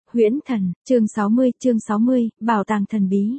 Huyễn Thần, chương 60, Bảo tàng thần bí.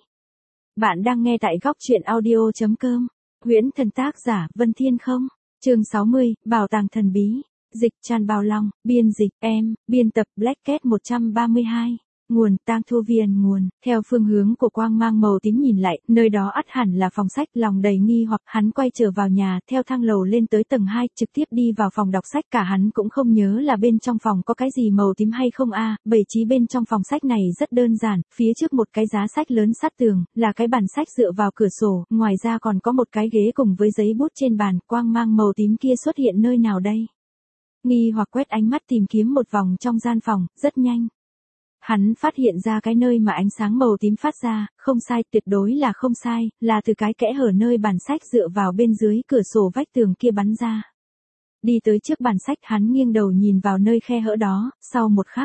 Bạn đang nghe tại góc truyện audio.com. Huyễn Thần tác giả Vân Thiên Không. Chương 60, Bảo tàng thần bí. Dịch Tràn Bào Long, biên dịch em, biên tập Black Cat 132. Nguồn Tang Thu Viên nguồn, theo phương hướng của quang mang màu tím nhìn lại, nơi đó ắt hẳn là phòng sách, lòng đầy nghi hoặc hắn quay trở vào nhà, theo thang lầu lên tới tầng 2, trực tiếp đi vào phòng đọc sách, cả hắn cũng không nhớ là bên trong phòng có cái gì màu tím hay không bày trí bên trong phòng sách này rất đơn giản, phía trước một cái giá sách lớn sát tường, là cái bàn sách dựa vào cửa sổ, ngoài ra còn có một cái ghế cùng với giấy bút trên bàn, quang mang màu tím kia xuất hiện nơi nào đây? Nghi hoặc quét ánh mắt tìm kiếm một vòng trong gian phòng, rất nhanh. Hắn phát hiện ra cái nơi mà ánh sáng màu tím phát ra, không sai, tuyệt đối là không sai, là từ cái kẽ hở nơi bàn sách dựa vào bên dưới cửa sổ vách tường kia bắn ra. Đi tới trước bàn sách, hắn nghiêng đầu nhìn vào nơi khe hở đó, sau một khắc.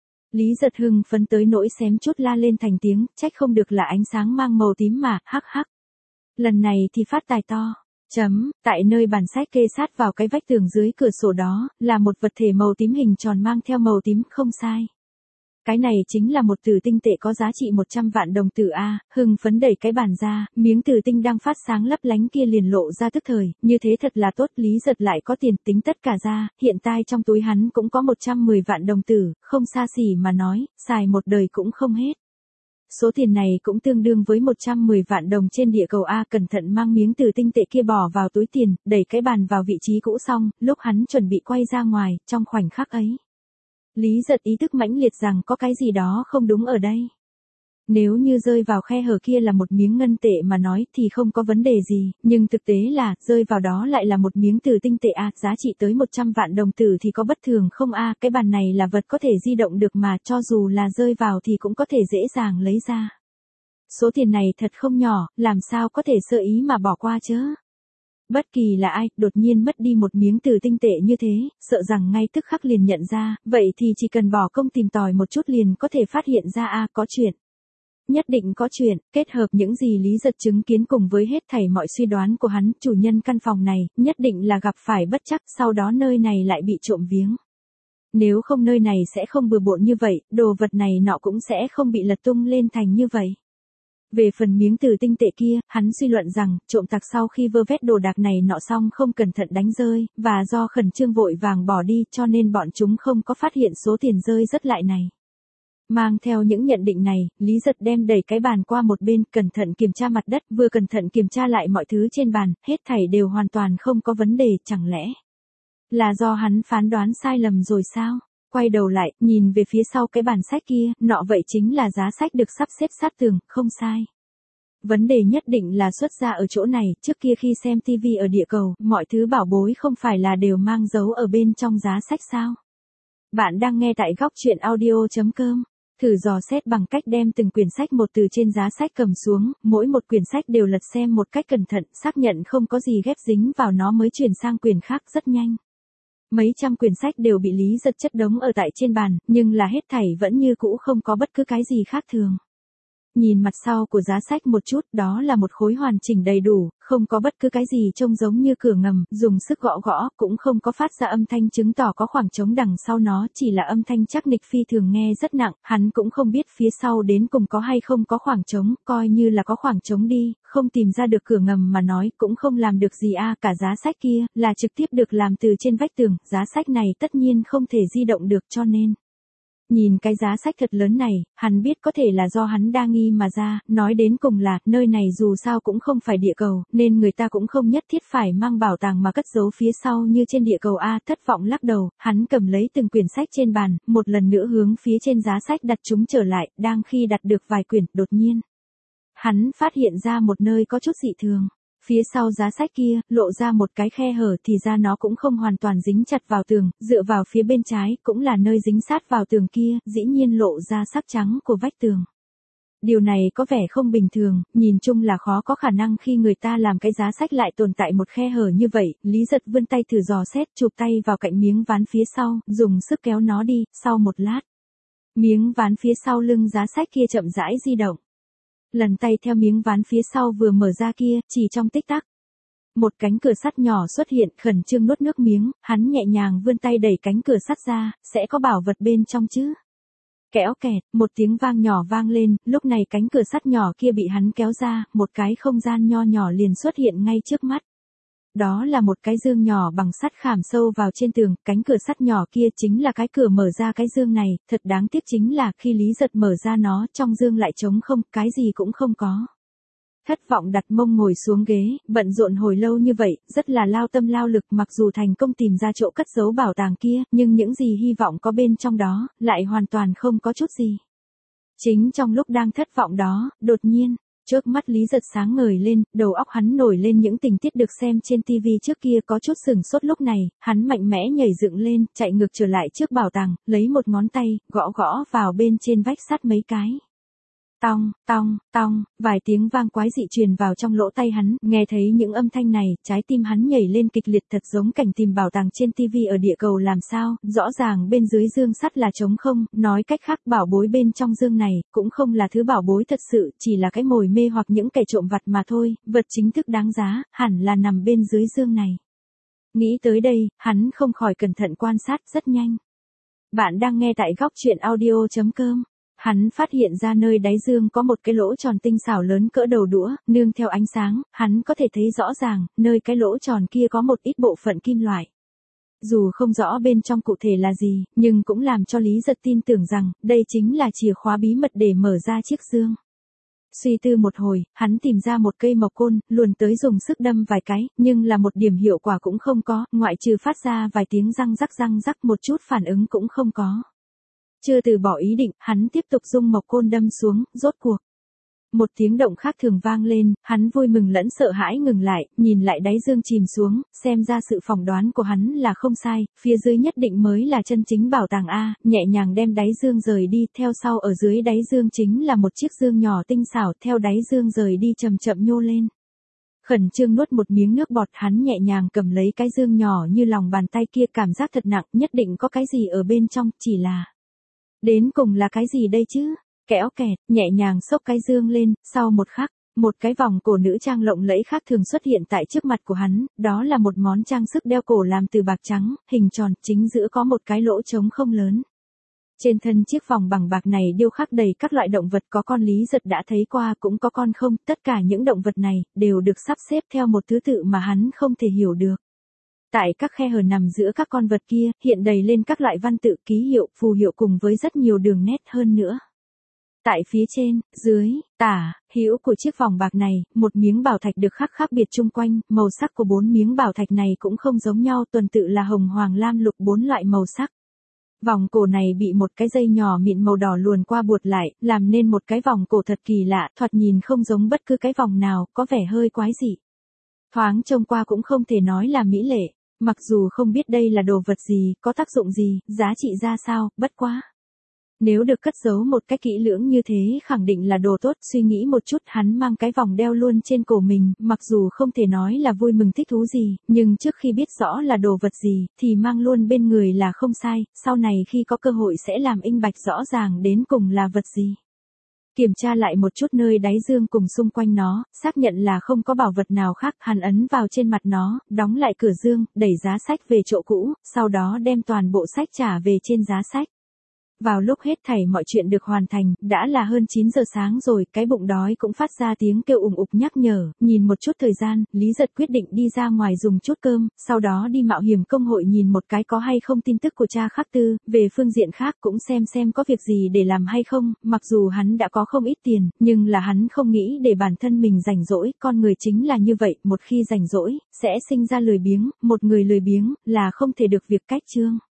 Lý Giật hưng phấn tới nỗi xém chút la lên thành tiếng, trách không được là ánh sáng mang màu tím mà, hắc hắc. Lần này thì phát tài to. Tại nơi bàn sách kê sát vào cái vách tường dưới cửa sổ đó, là một vật thể màu tím hình tròn mang theo màu tím, không sai. Cái này chính là một tử tinh tệ có giá trị 100 vạn đồng tử hưng phấn đẩy cái bàn ra, miếng tử tinh đang phát sáng lấp lánh kia liền lộ ra tức thời, như thế thật là tốt, Lý Giật lại có tiền, tính tất cả ra, hiện tại trong túi hắn cũng có 110 vạn đồng tử, không xa xỉ mà nói, xài một đời cũng không hết. Số tiền này cũng tương đương với 110 vạn đồng trên địa cầu cẩn thận mang miếng tử tinh tệ kia bỏ vào túi tiền, đẩy cái bàn vào vị trí cũ xong, lúc hắn chuẩn bị quay ra ngoài, trong khoảnh khắc ấy. Lý Giật ý thức mãnh liệt rằng có cái gì đó không đúng ở đây. Nếu như rơi vào khe hở kia là một miếng ngân tệ mà nói thì không có vấn đề gì, nhưng thực tế là, rơi vào đó lại là một miếng tử tinh tệ giá trị tới 100 vạn đồng tử thì có bất thường không cái bàn này là vật có thể di động được mà, cho dù là rơi vào thì cũng có thể dễ dàng lấy ra. Số tiền này thật không nhỏ, làm sao có thể sơ ý mà bỏ qua chứ? Bất kỳ là ai, đột nhiên mất đi một miếng tử tinh tệ như thế, sợ rằng ngay tức khắc liền nhận ra, vậy thì chỉ cần bỏ công tìm tòi một chút liền có thể phát hiện ra có chuyện. Nhất định có chuyện, kết hợp những gì Lý Giật chứng kiến cùng với hết thảy mọi suy đoán của hắn, chủ nhân căn phòng này, nhất định là gặp phải bất trắc, sau đó nơi này lại bị trộm viếng. Nếu không nơi này sẽ không bừa bộn như vậy, đồ vật này nọ cũng sẽ không bị lật tung lên thành như vậy. Về phần miếng tử tinh tệ kia, hắn suy luận rằng, trộm tặc sau khi vơ vét đồ đạc này nọ xong không cẩn thận đánh rơi, và do khẩn trương vội vàng bỏ đi cho nên bọn chúng không có phát hiện số tiền rơi rất lại này. Mang theo những nhận định này, Lý Giật đem đẩy cái bàn qua một bên, cẩn thận kiểm tra mặt đất, vừa cẩn thận kiểm tra lại mọi thứ trên bàn, hết thảy đều hoàn toàn không có vấn đề, chẳng lẽ là do hắn phán đoán sai lầm rồi sao? Quay đầu lại, nhìn về phía sau cái bàn sách kia, nọ vậy chính là giá sách được sắp xếp sát tường, không sai. Vấn đề nhất định là xuất ra ở chỗ này, trước kia khi xem TV ở địa cầu, mọi thứ bảo bối không phải là đều mang dấu ở bên trong giá sách sao? Bạn đang nghe tại góc truyện audio.com. Thử dò xét bằng cách đem từng quyển sách một từ trên giá sách cầm xuống, mỗi một quyển sách đều lật xem một cách cẩn thận, xác nhận không có gì ghép dính vào nó mới chuyển sang quyển khác rất nhanh. Mấy trăm quyển sách đều bị Lý Giật chất đống ở tại trên bàn, nhưng là hết thảy vẫn như cũ không có bất cứ cái gì khác thường. Nhìn mặt sau của giá sách một chút, đó là một khối hoàn chỉnh đầy đủ, không có bất cứ cái gì trông giống như cửa ngầm, dùng sức gõ gõ, cũng không có phát ra âm thanh chứng tỏ có khoảng trống đằng sau nó, chỉ là âm thanh chắc nịch phi thường nghe rất nặng, hắn cũng không biết phía sau đến cùng có hay không có khoảng trống, coi như là có khoảng trống đi, không tìm ra được cửa ngầm mà nói, cũng không làm được gì cả giá sách kia, là trực tiếp được làm từ trên vách tường, giá sách này tất nhiên không thể di động được cho nên. Nhìn cái giá sách thật lớn này, hắn biết có thể là do hắn đa nghi mà ra, nói đến cùng là, nơi này dù sao cũng không phải địa cầu, nên người ta cũng không nhất thiết phải mang bảo tàng mà cất giấu phía sau như trên địa cầu thất vọng lắc đầu, hắn cầm lấy từng quyển sách trên bàn, một lần nữa hướng phía trên giá sách đặt chúng trở lại, đang khi đặt được vài quyển, đột nhiên. Hắn phát hiện ra một nơi có chút dị thường. Phía sau giá sách kia, lộ ra một cái khe hở thì ra nó cũng không hoàn toàn dính chặt vào tường, dựa vào phía bên trái, cũng là nơi dính sát vào tường kia, dĩ nhiên lộ ra sắc trắng của vách tường. Điều này có vẻ không bình thường, nhìn chung là khó có khả năng khi người ta làm cái giá sách lại tồn tại một khe hở như vậy, Lý Giật vươn tay thử dò xét, chụp tay vào cạnh miếng ván phía sau, dùng sức kéo nó đi, sau một lát. Miếng ván phía sau lưng giá sách kia chậm rãi di động. Lần tay theo miếng ván phía sau vừa mở ra kia, chỉ trong tích tắc. Một cánh cửa sắt nhỏ xuất hiện, khẩn trương nuốt nước miếng, hắn nhẹ nhàng vươn tay đẩy cánh cửa sắt ra, sẽ có bảo vật bên trong chứ. Kéo kẹt, một tiếng vang nhỏ vang lên, lúc này cánh cửa sắt nhỏ kia bị hắn kéo ra, một cái không gian nho nhỏ liền xuất hiện ngay trước mắt. Đó là một cái dương nhỏ bằng sắt khảm sâu vào trên tường, cánh cửa sắt nhỏ kia chính là cái cửa mở ra cái dương này, thật đáng tiếc chính là khi Lý Giật mở ra nó, trong dương lại trống không, cái gì cũng không có. Thất vọng đặt mông ngồi xuống ghế, bận rộn hồi lâu như vậy, rất là lao tâm lao lực, mặc dù thành công tìm ra chỗ cất giấu bảo tàng kia, nhưng những gì hy vọng có bên trong đó, lại hoàn toàn không có chút gì. Chính trong lúc đang thất vọng đó, đột nhiên, trước mắt Lý Giật sáng ngời lên, đầu óc hắn nổi lên những tình tiết được xem trên TV trước kia, có chút sửng sốt. Lúc này, hắn mạnh mẽ nhảy dựng lên, chạy ngược trở lại trước bảo tàng, lấy một ngón tay, gõ gõ vào bên trên vách sắt mấy cái. Tong, tong, tong, vài tiếng vang quái dị truyền vào trong lỗ tai hắn, nghe thấy những âm thanh này, trái tim hắn nhảy lên kịch liệt, thật giống cảnh tìm bảo tàng trên TV ở địa cầu làm sao, rõ ràng bên dưới dương sắt là trống không, nói cách khác bảo bối bên trong dương này, cũng không là thứ bảo bối thật sự, chỉ là cái mồi mê hoặc những kẻ trộm vặt mà thôi, vật chính thức đáng giá, hẳn là nằm bên dưới dương này. Nghĩ tới đây, hắn không khỏi cẩn thận quan sát, rất nhanh. Bạn đang nghe tại góc truyện audio.com. Hắn phát hiện ra nơi đáy dương có một cái lỗ tròn tinh xảo lớn cỡ đầu đũa, nương theo ánh sáng, hắn có thể thấy rõ ràng, nơi cái lỗ tròn kia có một ít bộ phận kim loại. Dù không rõ bên trong cụ thể là gì, nhưng cũng làm cho Lý Giật tin tưởng rằng, đây chính là chìa khóa bí mật để mở ra chiếc dương. Suy tư một hồi, hắn tìm ra một cây mộc côn, luồn tới dùng sức đâm vài cái, nhưng là một điểm hiệu quả cũng không có, ngoại trừ phát ra vài tiếng răng rắc một chút phản ứng cũng không có. Chưa từ bỏ ý định, hắn tiếp tục dùng mộc côn đâm xuống, rốt cuộc. Một tiếng động khác thường vang lên, hắn vui mừng lẫn sợ hãi ngừng lại, nhìn lại đáy dương chìm xuống, xem ra sự phỏng đoán của hắn là không sai, phía dưới nhất định mới là chân chính bảo tàng A, nhẹ nhàng đem đáy dương rời đi, theo sau ở dưới đáy dương chính là một chiếc dương nhỏ tinh xảo, theo đáy dương rời đi chậm chậm nhô lên. Khẩn trương nuốt một miếng nước bọt, hắn nhẹ nhàng cầm lấy cái dương nhỏ như lòng bàn tay kia, cảm giác thật nặng, nhất định có cái gì ở bên trong, chỉ là... Đến cùng là cái gì đây chứ? Kéo kẹt, nhẹ nhàng xốc cái dương lên, sau một khắc, một cái vòng cổ nữ trang lộng lẫy khác thường xuất hiện tại trước mặt của hắn, đó là một món trang sức đeo cổ làm từ bạc trắng, hình tròn, chính giữa có một cái lỗ trống không lớn. Trên thân chiếc vòng bằng bạc này điêu khắc đầy các loại động vật, có con Lý Giật đã thấy qua cũng có con không, tất cả những động vật này, đều được sắp xếp theo một thứ tự mà hắn không thể hiểu được. Tại các khe hở nằm giữa các con vật kia, hiện đầy lên các loại văn tự, ký hiệu, phù hiệu cùng với rất nhiều đường nét hơn nữa. Tại phía trên, dưới, tả, hữu của chiếc vòng bạc này, một miếng bảo thạch được khắc khác biệt chung quanh, màu sắc của 4 miếng bảo thạch này cũng không giống nhau, tuần tự là hồng, hoàng, lam, lục, 4 loại màu sắc. Vòng cổ này bị một cái dây nhỏ mịn màu đỏ luồn qua buộc lại, làm nên một cái vòng cổ thật kỳ lạ, thoạt nhìn không giống bất cứ cái vòng nào, có vẻ hơi quái dị. Thoáng trông qua cũng không thể nói là mỹ lệ. Mặc dù không biết đây là đồ vật gì, có tác dụng gì, giá trị ra sao, bất quá. Nếu được cất giấu một cách kỹ lưỡng như thế khẳng định là đồ tốt, suy nghĩ một chút hắn mang cái vòng đeo luôn trên cổ mình, mặc dù không thể nói là vui mừng thích thú gì, nhưng trước khi biết rõ là đồ vật gì, thì mang luôn bên người là không sai, sau này khi có cơ hội sẽ làm minh bạch rõ ràng đến cùng là vật gì. Kiểm tra lại một chút nơi đáy dương cùng xung quanh nó, xác nhận là không có bảo vật nào khác, hắn ấn vào trên mặt nó, đóng lại cửa dương, đẩy giá sách về chỗ cũ, sau đó đem toàn bộ sách trả về trên giá sách. Vào lúc hết thảy mọi chuyện được hoàn thành, đã là hơn 9 giờ sáng rồi, cái bụng đói cũng phát ra tiếng kêu ùng ục nhắc nhở, nhìn một chút thời gian, Lý Giật quyết định đi ra ngoài dùng chút cơm, sau đó đi mạo hiểm công hội nhìn một cái có hay không tin tức của cha Khắc Tư, về phương diện khác cũng xem có việc gì để làm hay không, mặc dù hắn đã có không ít tiền, nhưng là hắn không nghĩ để bản thân mình rảnh rỗi, con người chính là như vậy, một khi rảnh rỗi, sẽ sinh ra lười biếng, một người lười biếng, là không thể được việc cách trương.